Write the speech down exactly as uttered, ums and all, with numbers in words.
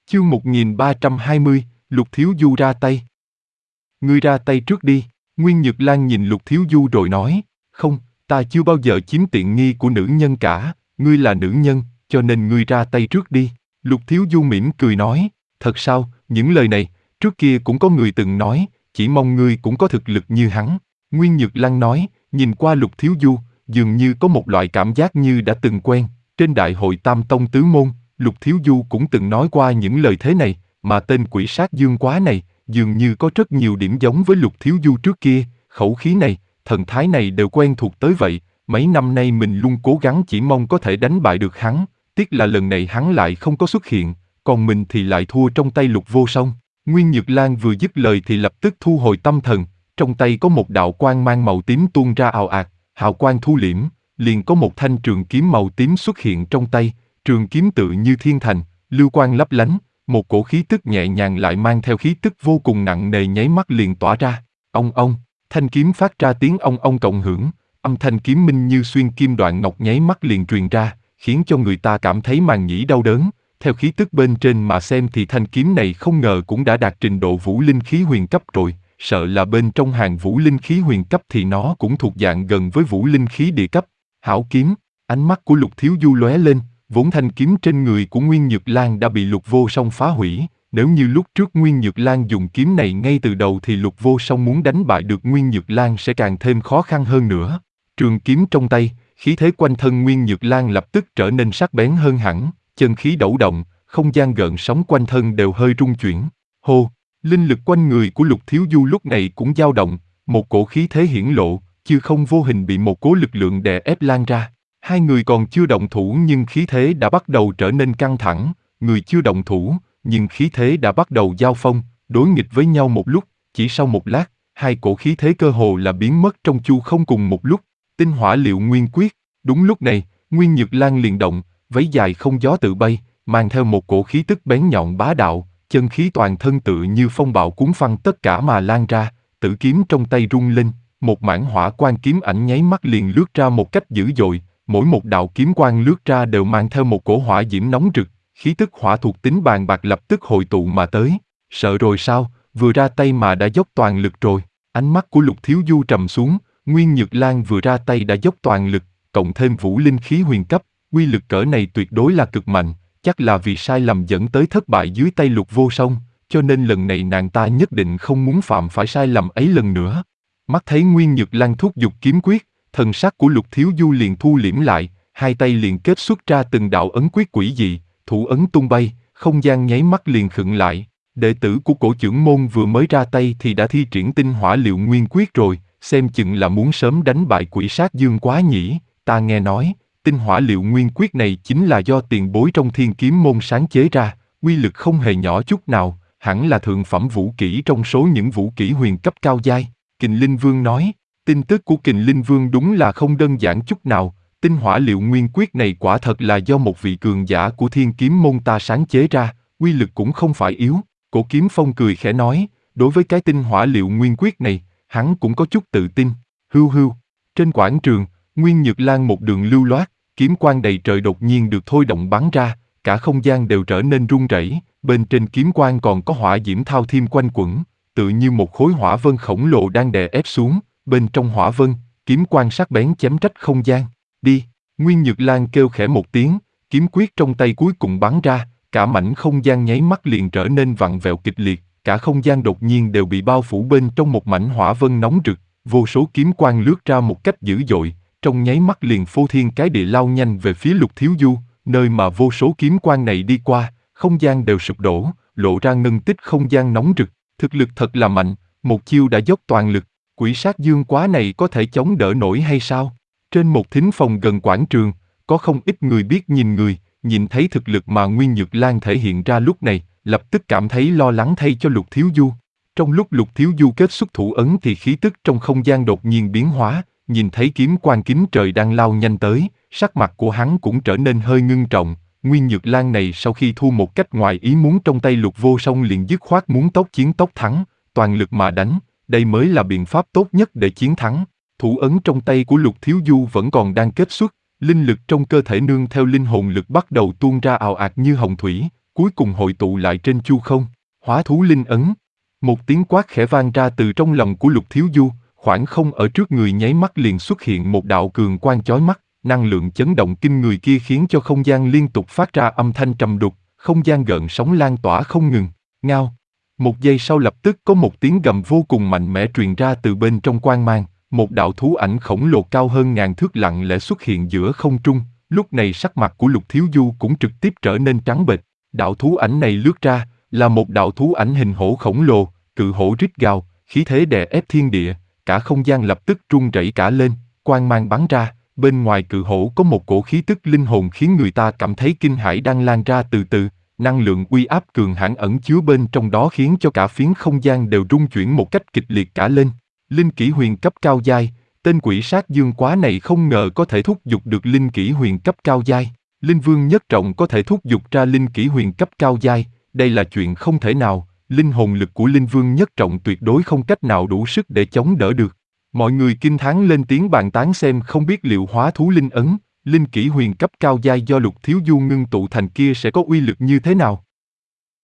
Chương một nghìn ba trăm hai mươi, Lục Thiếu Du ra tay. Ngươi ra tay trước đi, Nguyên Nhược Lan nhìn Lục Thiếu Du rồi nói, không, ta chưa bao giờ chiếm tiện nghi của nữ nhân cả, ngươi là nữ nhân, cho nên ngươi ra tay trước đi. Lục Thiếu Du mỉm cười nói, thật sao, những lời này, trước kia cũng có người từng nói, chỉ mong ngươi cũng có thực lực như hắn. Nguyên Nhược Lan nói, nhìn qua Lục Thiếu Du, dường như có một loại cảm giác như đã từng quen, trên đại hội Tam Tông Tứ Môn, Lục Thiếu Du cũng từng nói qua những lời thế này, mà tên quỷ sát dương quá này, dường như có rất nhiều điểm giống với Lục Thiếu Du trước kia, khẩu khí này, thần thái này đều quen thuộc tới vậy, mấy năm nay mình luôn cố gắng chỉ mong có thể đánh bại được hắn, tiếc là lần này hắn lại không có xuất hiện, còn mình thì lại thua trong tay Lục Vô Song. Nguyên Nhược Lan vừa dứt lời thì lập tức thu hồi tâm thần, trong tay có một đạo quang mang màu tím tuôn ra ào ạt, hào quang thu liễm, liền có một thanh trường kiếm màu tím xuất hiện trong tay, trường kiếm tự như thiên thành, lưu quang lấp lánh, một cổ khí tức nhẹ nhàng lại mang theo khí tức vô cùng nặng nề nháy mắt liền tỏa ra. Ong ong, thanh kiếm phát ra tiếng ong ong cộng hưởng, âm thanh kiếm minh như xuyên kim đoạn ngọc nháy mắt liền truyền ra, khiến cho người ta cảm thấy màng nhĩ đau đớn. Theo khí tức bên trên mà xem thì thanh kiếm này không ngờ cũng đã đạt trình độ vũ linh khí huyền cấp rồi, sợ là bên trong hàng vũ linh khí huyền cấp thì nó cũng thuộc dạng gần với vũ linh khí địa cấp. Hảo kiếm, ánh mắt của Lục Thiếu Du lóe lên, vốn thanh kiếm trên người của Nguyên Nhược Lan đã bị Lục Vô Song phá hủy, nếu như lúc trước Nguyên Nhược Lan dùng kiếm này ngay từ đầu thì Lục Vô Song muốn đánh bại được Nguyên Nhược Lan sẽ càng thêm khó khăn hơn nữa. Trường kiếm trong tay, khí thế quanh thân Nguyên Nhược Lan lập tức trở nên sắc bén hơn hẳn, chân khí đẩu động, không gian gợn sóng quanh thân đều hơi rung chuyển. Hô, linh lực quanh người của Lục Thiếu Du lúc này cũng dao động, một cổ khí thế hiển lộ, chứ không vô hình bị một cố lực lượng đè ép lan ra. Hai người còn chưa động thủ nhưng khí thế đã bắt đầu trở nên căng thẳng, người chưa động thủ, nhưng khí thế đã bắt đầu giao phong, đối nghịch với nhau một lúc, chỉ sau một lát, hai cổ khí thế cơ hồ là biến mất trong chu không cùng một lúc. Tinh hỏa liệu nguyên quyết, đúng lúc này, Nguyên Nhược Lan liền động, váy dài không gió tự bay, mang theo một cổ khí tức bén nhọn bá đạo, chân khí toàn thân tự như phong bạo cuốn phăng tất cả mà lan ra, tử kiếm trong tay rung lên, một mảng hỏa quang kiếm ảnh nháy mắt liền lướt ra một cách dữ dội, mỗi một đạo kiếm quang lướt ra đều mang theo một cổ hỏa diễm nóng rực, khí tức hỏa thuộc tính bàn bạc lập tức hội tụ mà tới. Sợ rồi sao, vừa ra tay mà đã dốc toàn lực rồi. Ánh mắt của Lục Thiếu Du trầm xuống, Nguyên Nhược Lan vừa ra tay đã dốc toàn lực, cộng thêm vũ linh khí huyền cấp, uy lực cỡ này tuyệt đối là cực mạnh, chắc là vì sai lầm dẫn tới thất bại dưới tay Lục Vô Song, cho nên lần này nàng ta nhất định không muốn phạm phải sai lầm ấy lần nữa. Mắt thấy Nguyên Nhược Lan thúc giục kiếm quyết, thần sắc của Lục Thiếu Du liền thu liễm lại, hai tay liền kết xuất ra từng đạo ấn quyết quỷ dị, thủ ấn tung bay, không gian nháy mắt liền khựng lại. Đệ tử của Cổ Chưởng Môn vừa mới ra tay thì đã thi triển tinh hỏa liệu nguyên quyết rồi, xem chừng là muốn sớm đánh bại quỷ sát dương quá nhỉ. Ta nghe nói, tinh hỏa liệu nguyên quyết này chính là do tiền bối trong Thiên Kiếm Môn sáng chế ra, uy lực không hề nhỏ chút nào, hẳn là thượng phẩm vũ kỹ trong số những vũ kỹ huyền cấp cao giai. Kình Linh Vương nói, tin tức của Kình Linh Vương đúng là không đơn giản chút nào, tinh hỏa liệu nguyên quyết này quả thật là do một vị cường giả của Thiên Kiếm Môn ta sáng chế ra, uy lực cũng không phải yếu. Cổ Kiếm Phong cười khẽ nói, đối với cái tinh hỏa liệu nguyên quyết này, hắn cũng có chút tự tin. Hưu hưu, trên quảng trường, Nguyên Nhược Lan một đường lưu loát, kiếm quang đầy trời đột nhiên được thôi động bắn ra, cả không gian đều trở nên rung rẩy, bên trên kiếm quang còn có hỏa diễm thao thiêm quanh quẩn, tự như một khối hỏa vân khổng lồ đang đè ép xuống, bên trong hỏa vân, kiếm quang sắc bén chém rách không gian. Đi, Nguyên Nhược Lan kêu khẽ một tiếng, kiếm quyết trong tay cuối cùng bắn ra, cả mảnh không gian nháy mắt liền trở nên vặn vẹo kịch liệt, cả không gian đột nhiên đều bị bao phủ bên trong một mảnh hỏa vân nóng rực, vô số kiếm quang lướt ra một cách dữ dội, trong nháy mắt liền phô thiên cái địa lao nhanh về phía Lục Thiếu Du, nơi mà vô số kiếm quang này đi qua, không gian đều sụp đổ, lộ ra ngân tích không gian nóng rực, thực lực thật là mạnh, một chiêu đã dốc toàn lực, quỷ sát dương quá này có thể chống đỡ nổi hay sao? Trên một thính phòng gần quảng trường, có không ít người biết nhìn người, nhìn thấy thực lực mà Nguyên Nhược Lan thể hiện ra lúc này, lập tức cảm thấy lo lắng thay cho Lục Thiếu Du. Trong lúc Lục Thiếu Du kết xuất thủ ấn thì khí tức trong không gian đột nhiên biến hóa, nhìn thấy kiếm quang kính trời đang lao nhanh tới, sắc mặt của hắn cũng trở nên hơi ngưng trọng. Nguyên Nhược Lan này sau khi thua một cách ngoài ý muốn trong tay Lục Vô Song liền dứt khoát muốn tốc chiến tốc thắng, toàn lực mà đánh, đây mới là biện pháp tốt nhất để chiến thắng. Thủ ấn trong tay của Lục Thiếu Du vẫn còn đang kết xuất, linh lực trong cơ thể nương theo linh hồn lực bắt đầu tuôn ra ào ạt như hồng thủy, cuối cùng hội tụ lại trên chu không, hóa thú linh ấn. Một tiếng quát khẽ vang ra từ trong lòng của Lục Thiếu Du, khoảng không ở trước người nháy mắt liền xuất hiện một đạo cường quang chói mắt, năng lượng chấn động kinh người kia khiến cho không gian liên tục phát ra âm thanh trầm đục, không gian gợn sóng lan tỏa không ngừng. Ngao. Một giây sau lập tức có một tiếng gầm vô cùng mạnh mẽ truyền ra từ bên trong quang mang, một đạo thú ảnh khổng lồ cao hơn ngàn thước lặng lẽ xuất hiện giữa không trung, lúc này sắc mặt của Lục Thiếu Du cũng trực tiếp trở nên trắng bệch. Đạo thú ảnh này lướt ra, là một đạo thú ảnh hình hổ khổng lồ, cự hổ rít gào, khí thế đè ép thiên địa, cả không gian lập tức rung rẩy cả lên, quang mang bắn ra, bên ngoài cự hổ có một cổ khí tức linh hồn khiến người ta cảm thấy kinh hãi đang lan ra từ từ, năng lượng uy áp cường hãn ẩn chứa bên trong đó khiến cho cả phiến không gian đều rung chuyển một cách kịch liệt cả lên. Linh kỷ huyền cấp cao giai, tên quỷ sát dương quá này không ngờ có thể thúc giục được linh kỷ huyền cấp cao giai. Linh vương nhất trọng có thể thúc giục ra linh kỷ huyền cấp cao giai, đây là chuyện không thể nào, linh hồn lực của linh vương nhất trọng tuyệt đối không cách nào đủ sức để chống đỡ được. Mọi người kinh thán lên tiếng bàn tán xem không biết liệu hóa thú linh ấn, linh kỷ huyền cấp cao giai do Lục Thiếu Du ngưng tụ thành kia sẽ có uy lực như thế nào.